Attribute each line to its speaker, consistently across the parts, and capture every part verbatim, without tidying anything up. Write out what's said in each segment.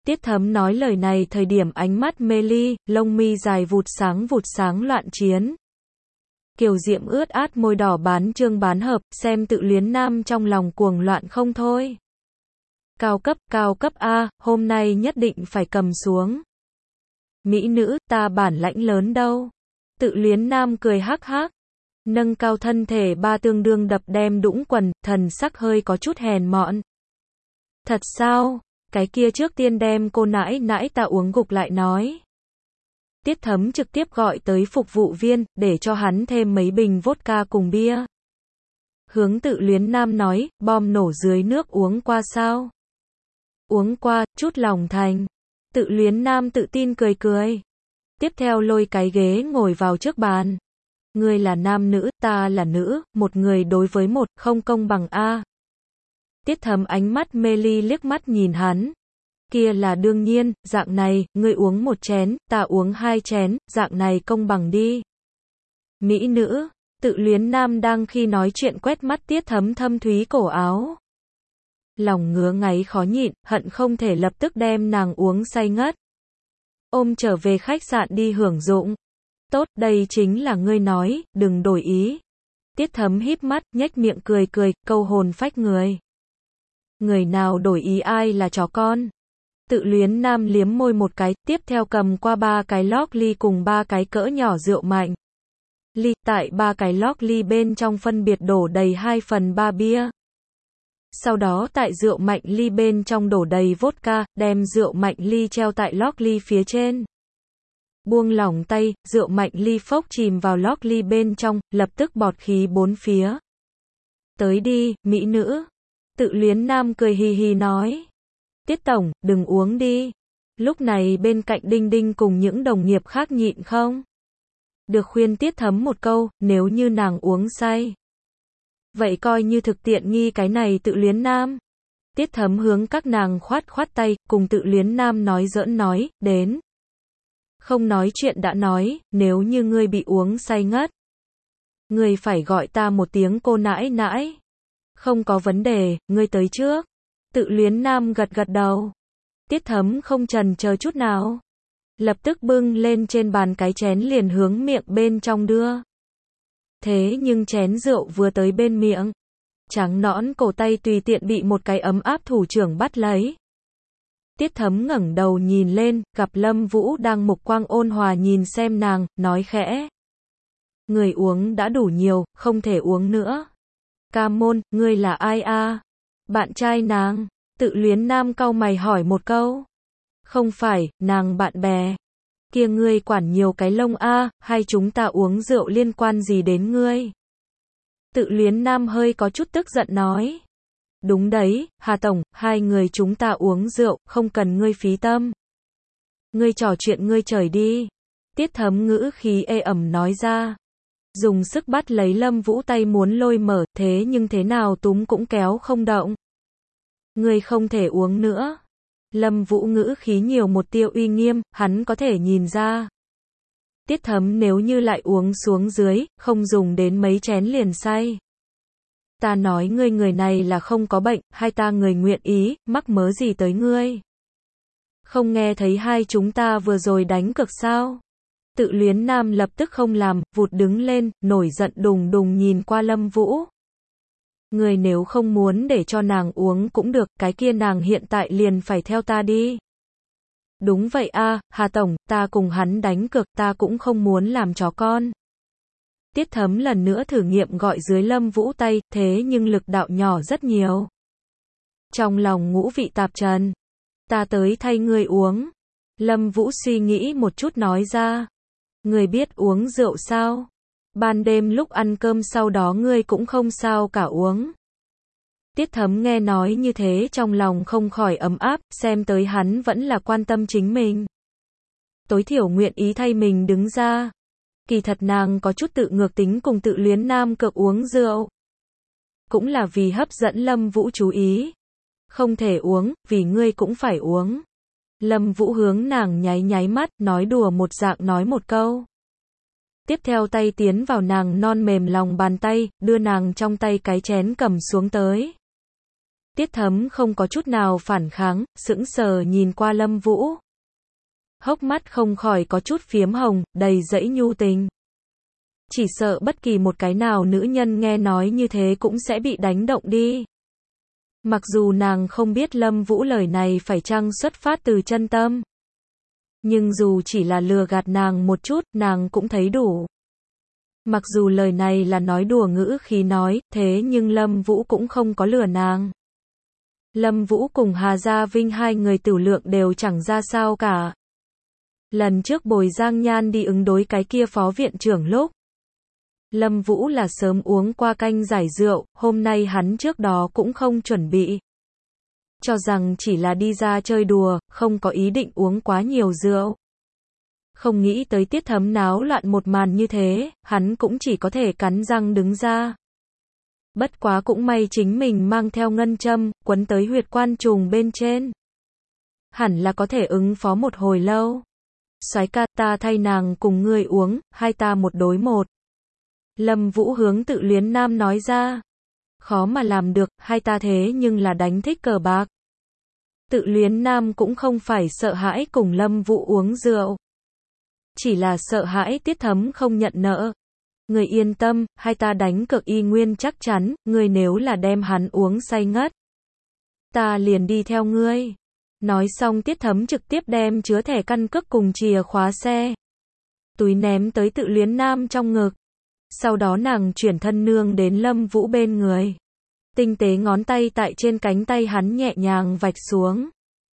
Speaker 1: Tiết Thấm nói lời này thời điểm ánh mắt mê ly, lông mi dài vụt sáng vụt sáng loạn chiến. Kiều diễm ướt át môi đỏ bán chương bán hợp, xem Tự Luyến Nam trong lòng cuồng loạn không thôi. Cao cấp, cao cấp a, hôm nay nhất định phải cầm xuống. Mỹ nữ, ta bản lãnh lớn đâu. Tự Luyến Nam cười hắc hắc. Nâng cao thân thể ba tương đương đập đem đũng quần, thần sắc hơi có chút hèn mọn. Thật sao? Cái kia trước tiên đem cô nãi nãi ta uống gục lại nói. Tiết Thấm trực tiếp gọi tới phục vụ viên, để cho hắn thêm mấy bình vodka cùng bia. Hướng Tự Luyến Nam nói, bom nổ dưới nước uống qua sao? Uống qua, chút lòng thành. Tự Luyến Nam tự tin cười cười. Tiếp theo lôi cái ghế ngồi vào trước bàn. Ngươi là nam nữ, ta là nữ, một người đối với một, không công bằng a. Tiết Thấm ánh mắt mê ly liếc mắt nhìn hắn. Kia là đương nhiên, dạng này, ngươi uống một chén, ta uống hai chén, dạng này công bằng đi. Mỹ nữ, Tự Luyến Nam đang khi nói chuyện quét mắt Tiết Thấm thâm thúy cổ áo. Lòng ngứa ngáy khó nhịn, hận không thể lập tức đem nàng uống say ngất. Ôm trở về khách sạn đi hưởng dụng. Tốt, đây chính là ngươi nói, đừng đổi ý. Tiết Thấm híp mắt, nhếch miệng cười cười, câu hồn phách người. Người nào đổi ý ai là chó con. Tự Luyến Nam liếm môi một cái, tiếp theo cầm qua ba cái log ly cùng ba cái cỡ nhỏ rượu mạnh. Ly, tại ba cái log ly bên trong phân biệt đổ đầy hai phần ba bia. Sau đó tại rượu mạnh ly bên trong đổ đầy vodka, đem rượu mạnh ly treo tại log ly phía trên. Buông lỏng tay, rượu mạnh ly phốc chìm vào log ly bên trong, lập tức bọt khí bốn phía. Tới đi, mỹ nữ. Tự Luyến Nam cười hì hì nói. Tiết tổng, đừng uống đi. Lúc này bên cạnh Đinh Đinh cùng những đồng nghiệp khác nhịn không được khuyên Tiết Thấm một câu, nếu như nàng uống say. Vậy coi như thực tiện nghi cái này Tự Luyến Nam. Tiết Thấm hướng các nàng khoát khoát tay, cùng Tự Luyến Nam nói giỡn nói, đến. Không nói chuyện đã nói, nếu như ngươi bị uống say ngất. Ngươi phải gọi ta một tiếng cô nãi nãi. Không có vấn đề, ngươi tới trước. Tự Luyến Nam gật gật đầu. Tiết Thấm không chần chờ chút nào. Lập tức bưng lên trên bàn cái chén liền hướng miệng bên trong đưa. Thế nhưng chén rượu vừa tới bên miệng. Trắng nõn cổ tay tùy tiện bị một cái ấm áp thủ trưởng bắt lấy. Tiết Thấm ngẩng đầu nhìn lên, gặp Lâm Vũ đang mục quang ôn hòa nhìn xem nàng, nói khẽ. Người uống đã đủ nhiều, không thể uống nữa. Ca môn, ngươi là ai a? Bạn trai nàng. Tự Luyến Nam cau mày hỏi một câu. Không phải, nàng bạn bè. Kia ngươi quản nhiều cái lông a, hay chúng ta uống rượu liên quan gì đến ngươi? Tự Luyến Nam hơi có chút tức giận nói. Đúng đấy, Hà Tổng, hai người chúng ta uống rượu, không cần ngươi phí tâm. Ngươi trò chuyện ngươi trời đi. Tiết Thấm ngữ khí ê ẩm nói ra. Dùng sức bắt lấy Lâm Vũ tay muốn lôi mở, thế nhưng thế nào túm cũng kéo không động. Ngươi không thể uống nữa. Lâm Vũ ngữ khí nhiều một tia uy nghiêm, hắn có thể nhìn ra. Tiết Thấm nếu như lại uống xuống dưới, không dùng đến mấy chén liền say. Ta nói ngươi người này là không có bệnh, hay ta người nguyện ý, mắc mớ gì tới ngươi. Không nghe thấy hai chúng ta vừa rồi đánh cược sao? Tự Luyến Nam lập tức không làm, vụt đứng lên, nổi giận đùng đùng nhìn qua Lâm Vũ. Người nếu không muốn để cho nàng uống cũng được, cái kia nàng hiện tại liền phải theo ta đi. Đúng vậy a, Hà Tổng, ta cùng hắn đánh cược, ta cũng không muốn làm chó con. Tiết Thấm lần nữa thử nghiệm gọi dưới Lâm Vũ tay, thế nhưng lực đạo nhỏ rất nhiều. Trong lòng ngũ vị tạp trần. Ta tới thay ngươi uống. Lâm Vũ suy nghĩ một chút nói ra. Ngươi biết uống rượu sao? Ban đêm lúc ăn cơm sau đó ngươi cũng không sao cả uống. Tiết Thấm nghe nói như thế trong lòng không khỏi ấm áp, xem tới hắn vẫn là quan tâm chính mình. Tối thiểu nguyện ý thay mình đứng ra. Kỳ thật nàng có chút tự ngược tính cùng Tự Luyến Nam cược uống rượu. Cũng là vì hấp dẫn Lâm Vũ chú ý. Không thể uống, vì ngươi cũng phải uống. Lâm Vũ hướng nàng nháy nháy mắt, nói đùa một dạng nói một câu. Tiếp theo tay tiến vào nàng non mềm lòng bàn tay, đưa nàng trong tay cái chén cầm xuống tới. Tiết Thấm không có chút nào phản kháng, sững sờ nhìn qua Lâm Vũ. Hốc mắt không khỏi có chút phiếm hồng, đầy dẫy nhu tình. Chỉ sợ bất kỳ một cái nào nữ nhân nghe nói như thế cũng sẽ bị đánh động đi. Mặc dù nàng không biết Lâm Vũ lời này phải chăng xuất phát từ chân tâm. Nhưng dù chỉ là lừa gạt nàng một chút, nàng cũng thấy đủ. Mặc dù lời này là nói đùa ngữ khí nói, thế nhưng Lâm Vũ cũng không có lừa nàng. Lâm Vũ cùng Hà Gia Vinh hai người tửu lượng đều chẳng ra sao cả. Lần trước Bồi Giang Nhan đi ứng đối cái kia phó viện trưởng lúc, Lâm Vũ là sớm uống qua canh giải rượu, hôm nay hắn trước đó cũng không chuẩn bị. Cho rằng chỉ là đi ra chơi đùa, không có ý định uống quá nhiều rượu. Không nghĩ tới Tiết Thấm náo loạn một màn như thế, hắn cũng chỉ có thể cắn răng đứng ra. Bất quá cũng may chính mình mang theo ngân châm, quấn tới huyệt quan trùng bên trên. Hẳn là có thể ứng phó một hồi lâu. Soái ca, ta thay nàng cùng ngươi uống, hai ta một đối một. Lâm Vũ hướng Tự Luyến Nam nói ra. Khó mà làm được, hai ta thế nhưng là đánh thích cờ bạc. Tự Luyến Nam cũng không phải sợ hãi cùng Lâm Vũ uống rượu. Chỉ là sợ hãi Tiết Thấm không nhận nợ. Người yên tâm, hai ta đánh cược y nguyên chắc chắn, ngươi nếu là đem hắn uống say ngất, ta liền đi theo ngươi. Nói xong Tiết Thấm trực tiếp đem chứa thẻ căn cước cùng chìa khóa xe, túi ném tới Tự Luyến Nam trong ngực. Sau đó nàng chuyển thân nương đến Lâm Vũ bên người. Tinh tế ngón tay tại trên cánh tay hắn nhẹ nhàng vạch xuống.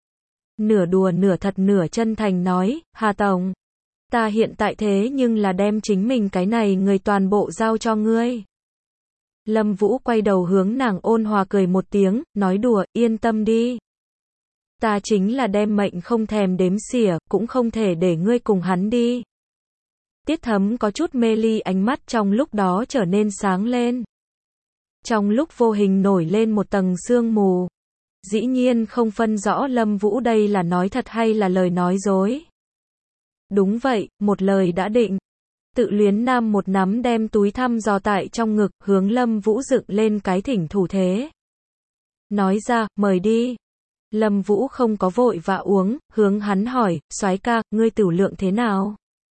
Speaker 1: Nửa đùa nửa thật nửa chân thành nói, Hà Tổng, ta hiện tại thế nhưng là đem chính mình cái này người toàn bộ giao cho ngươi. Lâm Vũ quay đầu hướng nàng ôn hòa cười một tiếng, nói đùa, yên tâm đi. Ta chính là đem mệnh không thèm đếm xỉa, cũng không thể để ngươi cùng hắn đi. Tiết Thấm có chút mê ly, ánh mắt trong lúc đó trở nên sáng lên. Trong lúc vô hình nổi lên một tầng sương mù. Dĩ nhiên không phân rõ Lâm Vũ đây là nói thật hay là lời nói dối. Đúng vậy, một lời đã định. Tự Luyến Nam một nắm đem túi thăm dò tại trong ngực, hướng Lâm Vũ dựng lên cái thỉnh thủ thế. Nói ra, mời đi. Lâm Vũ không có vội vã uống, hướng hắn hỏi, soái ca, ngươi tửu lượng thế nào?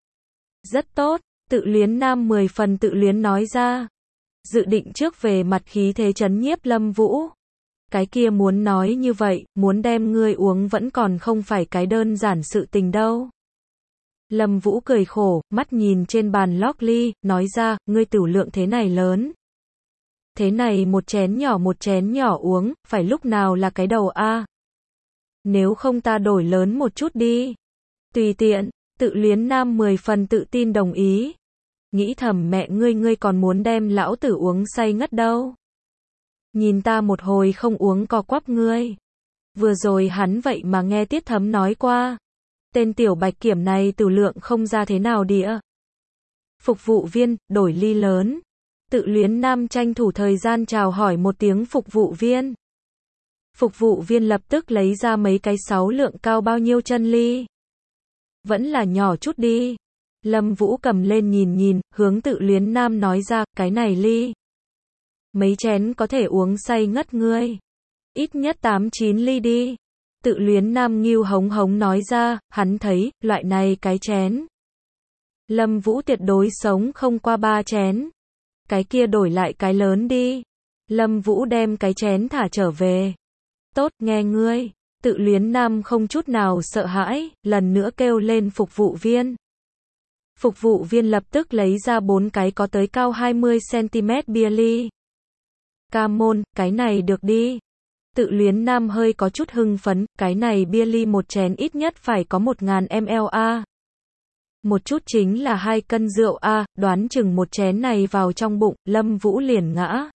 Speaker 1: Rất tốt, Tự Luyến Nam mười phần tự luyến nói ra. Dự định trước về mặt khí thế trấn nhiếp Lâm Vũ. Cái kia muốn nói như vậy, muốn đem ngươi uống vẫn còn không phải cái đơn giản sự tình đâu. Lâm Vũ cười khổ, mắt nhìn trên bàn lóc ly, nói ra, ngươi tửu lượng thế này lớn. Thế này một chén nhỏ một chén nhỏ uống, phải lúc nào là cái đầu a? Nếu không ta đổi lớn một chút đi. Tùy tiện, Tự Luyến Nam mười phần tự tin đồng ý. Nghĩ thầm mẹ ngươi ngươi còn muốn đem lão tử uống say ngất đâu. Nhìn ta một hồi không uống co quắp ngươi. Vừa rồi hắn vậy mà nghe Tiết Thấm nói qua. Tên tiểu bạch kiểm này tửu lượng không ra thế nào đĩa. Phục vụ viên, đổi ly lớn. Tự Luyến Nam tranh thủ thời gian chào hỏi một tiếng phục vụ viên. Phục vụ viên lập tức lấy ra mấy cái sáu lượng cao bao nhiêu chân ly. Vẫn là nhỏ chút đi. Lâm Vũ cầm lên nhìn nhìn, hướng Tự Luyến Nam nói ra, cái này ly. Mấy chén có thể uống say ngất ngươi. Ít nhất tám chín ly đi. Tự Luyến Nam nghiêu hống hống nói ra, hắn thấy, loại này cái chén. Lâm Vũ tuyệt đối sống không qua ba chén. Cái kia đổi lại cái lớn đi. Lâm Vũ đem cái chén thả trở về. Tốt, nghe ngươi. Tự Luyến Nam không chút nào sợ hãi, lần nữa kêu lên phục vụ viên. Phục vụ viên lập tức lấy ra bốn cái có tới cao hai mươi xăng-ti-mét bia ly. Cam môn, cái này được đi. Tự Luyến Nam hơi có chút hưng phấn, cái này bia ly một chén ít nhất phải có một nghìn mi li lít a. Một chút chính là hai cân rượu a, đoán chừng một chén này vào trong bụng, Lâm Vũ liền ngã.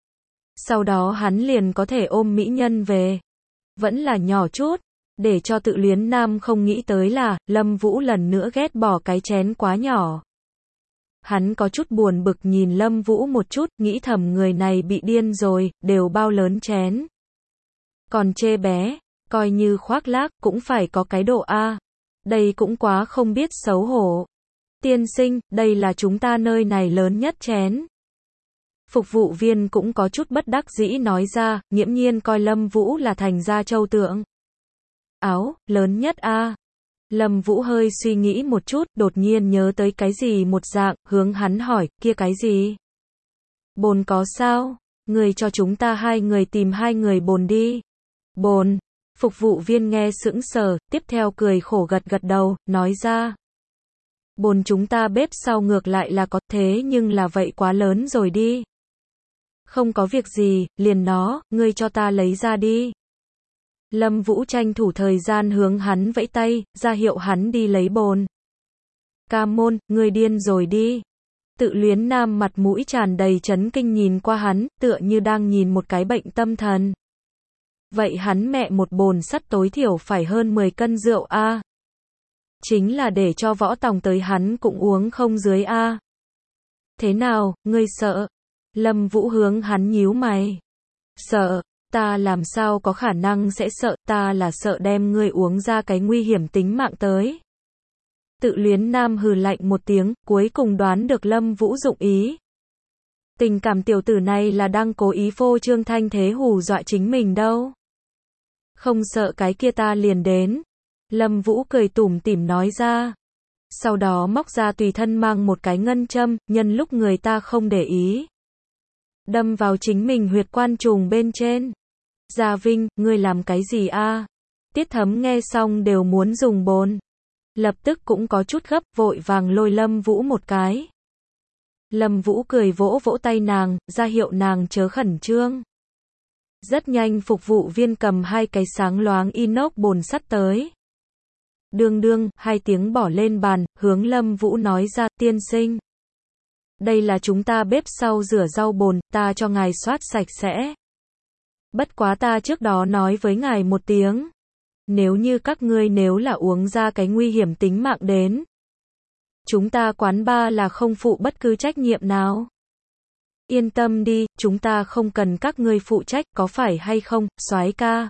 Speaker 1: Sau đó hắn liền có thể ôm mỹ nhân về. Vẫn là nhỏ chút, để cho Tự Luyến Nam không nghĩ tới là, Lâm Vũ lần nữa ghét bỏ cái chén quá nhỏ. Hắn có chút buồn bực nhìn Lâm Vũ một chút, nghĩ thầm người này bị điên rồi, đều bao lớn chén. Còn chê bé, coi như khoác lác, cũng phải có cái độ a. Đây cũng quá không biết xấu hổ. Tiên sinh, đây là chúng ta nơi này lớn nhất chén. Phục vụ viên cũng có chút bất đắc dĩ nói ra, nghiễm nhiên coi Lâm Vũ là thành gia châu tượng. Áo, lớn nhất a. Lâm Vũ hơi suy nghĩ một chút, đột nhiên nhớ tới cái gì một dạng, hướng hắn hỏi, kia cái gì? Bồn có sao? Người cho chúng ta hai người tìm hai người bồn đi. Bồn. Phục vụ viên nghe sững sờ, tiếp theo cười khổ gật gật đầu, nói ra. Bồn chúng ta bếp sau ngược lại là có, thế nhưng là vậy quá lớn rồi đi. Không có việc gì, liền nó, ngươi cho ta lấy ra đi. Lâm Vũ tranh thủ thời gian hướng hắn vẫy tay, ra hiệu hắn đi lấy bồn. Ca môn, ngươi điên rồi đi. Tự Luyến Nam mặt mũi tràn đầy chấn kinh nhìn qua hắn, tựa như đang nhìn một cái bệnh tâm thần. Vậy hắn mẹ một bồn sắt tối thiểu phải hơn mười cân rượu a. Chính là để cho võ tòng tới hắn cũng uống không dưới a. Thế nào, ngươi sợ? Lâm Vũ hướng hắn nhíu mày. Sợ, ta làm sao có khả năng sẽ sợ, ta là sợ đem ngươi uống ra cái nguy hiểm tính mạng tới. Tự Luyến Nam hừ lạnh một tiếng, cuối cùng đoán được Lâm Vũ dụng ý. Tình cảm tiểu tử này là đang cố ý phô trương thanh thế hù dọa chính mình đâu. Không sợ cái kia ta liền đến. Lâm Vũ cười tủm tỉm nói ra. Sau đó móc ra tùy thân mang một cái ngân châm, nhân lúc người ta không để ý. Đâm vào chính mình huyệt quan trùng bên trên. Gia Vinh, ngươi làm cái gì a? Tiết Thấm nghe xong đều muốn dùng bồn. Lập tức cũng có chút gấp, vội vàng lôi Lâm Vũ một cái. Lâm Vũ cười vỗ vỗ tay nàng, ra hiệu nàng chớ khẩn trương. Rất nhanh phục vụ viên cầm hai cái sáng loáng inox bồn sắt tới. Đương đương, hai tiếng bỏ lên bàn, hướng Lâm Vũ nói ra, tiên sinh. Đây là chúng ta bếp sau rửa rau bồn, ta cho ngài soát sạch sẽ. Bất quá ta trước đó nói với ngài một tiếng. Nếu như các ngươi nếu là uống ra cái nguy hiểm tính mạng đến. Chúng ta quán bar là không phụ bất cứ trách nhiệm nào. Yên tâm đi, chúng ta không cần các ngươi phụ trách, có phải hay không, soái ca.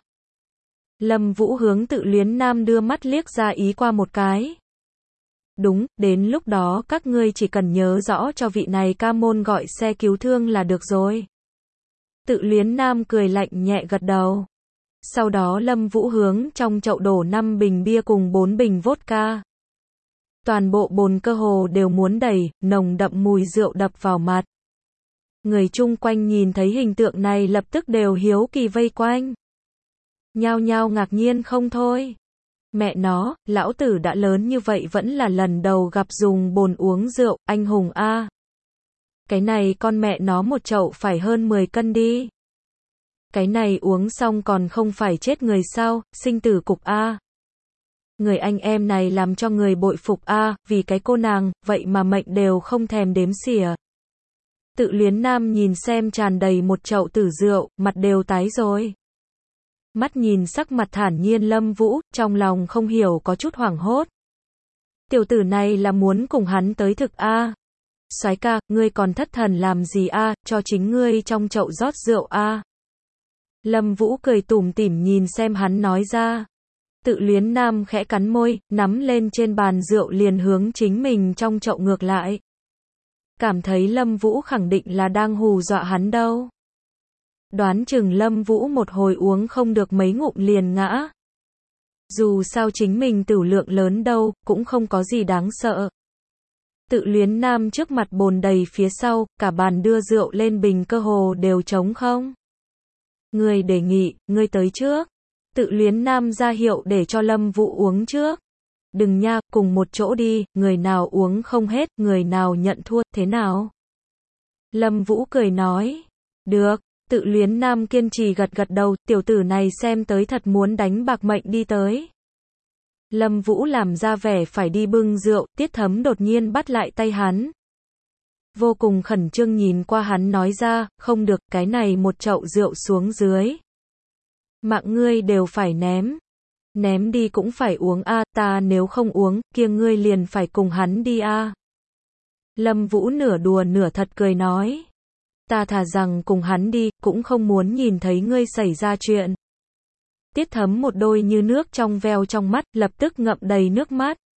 Speaker 1: Lâm Vũ hướng Tự Luyến Nam đưa mắt liếc ra ý qua một cái. Đúng, đến lúc đó các ngươi chỉ cần nhớ rõ cho vị này ca môn gọi xe cứu thương là được rồi. Tự Luyến Nam cười lạnh nhẹ gật đầu. Sau đó Lâm Vũ hướng trong chậu đổ năm bình bia cùng bốn bình vodka. Toàn bộ bồn cơ hồ đều muốn đầy, nồng đậm mùi rượu đập vào mặt. Người chung quanh nhìn thấy hình tượng này lập tức đều hiếu kỳ vây quanh. Nhao nhao ngạc nhiên không thôi. Mẹ nó, lão tử đã lớn như vậy vẫn là lần đầu gặp dùng bồn uống rượu, anh hùng a. Cái này con mẹ nó một chậu phải hơn mười cân đi. Cái này uống xong còn không phải chết người sao, sinh tử cục a. Người anh em này làm cho người bội phục a, vì cái cô nàng, vậy mà mệnh đều không thèm đếm xỉa. Tự Luyến Nam nhìn xem tràn đầy một chậu tử rượu, mặt đều tái rồi. Mắt nhìn sắc mặt thản nhiên Lâm Vũ, trong lòng không hiểu có chút hoảng hốt. Tiểu tử này là muốn cùng hắn tới thực a. Soái ca, ngươi còn thất thần làm gì a, cho chính ngươi trong chậu rót rượu a. Lâm Vũ cười tủm tỉm nhìn xem hắn nói ra. Tự Luyến Nam khẽ cắn môi, nắm lên trên bàn rượu liền hướng chính mình trong chậu ngược lại. Cảm thấy Lâm Vũ khẳng định là đang hù dọa hắn đâu. Đoán chừng Lâm Vũ một hồi uống không được mấy ngụm liền ngã. Dù sao chính mình tửu lượng lớn đâu, cũng không có gì đáng sợ. Tự Luyến Nam trước mặt bồn đầy phía sau, cả bàn đưa rượu lên bình cơ hồ đều trống không. Người đề nghị, ngươi tới trước. Tự Luyến Nam ra hiệu để cho Lâm Vũ uống trước. Đừng nha, cùng một chỗ đi, người nào uống không hết, người nào nhận thua, thế nào? Lâm Vũ cười nói. Được. Tự Luyến Nam kiên trì gật gật đầu, tiểu tử này xem tới thật muốn đánh bạc mệnh đi tới. Lâm Vũ làm ra vẻ phải đi bưng rượu, Tiết Thấm đột nhiên bắt lại tay hắn. Vô cùng khẩn trương nhìn qua hắn nói ra, không được, cái này một chậu rượu xuống dưới. Mạng ngươi đều phải ném. Ném đi cũng phải uống a, ta nếu không uống, kia ngươi liền phải cùng hắn đi a. Lâm Vũ nửa đùa nửa thật cười nói. Ta thà rằng cùng hắn đi, cũng không muốn nhìn thấy ngươi xảy ra chuyện. Tiết Thấm một đôi như nước trong veo trong mắt, lập tức ngậm đầy nước mắt.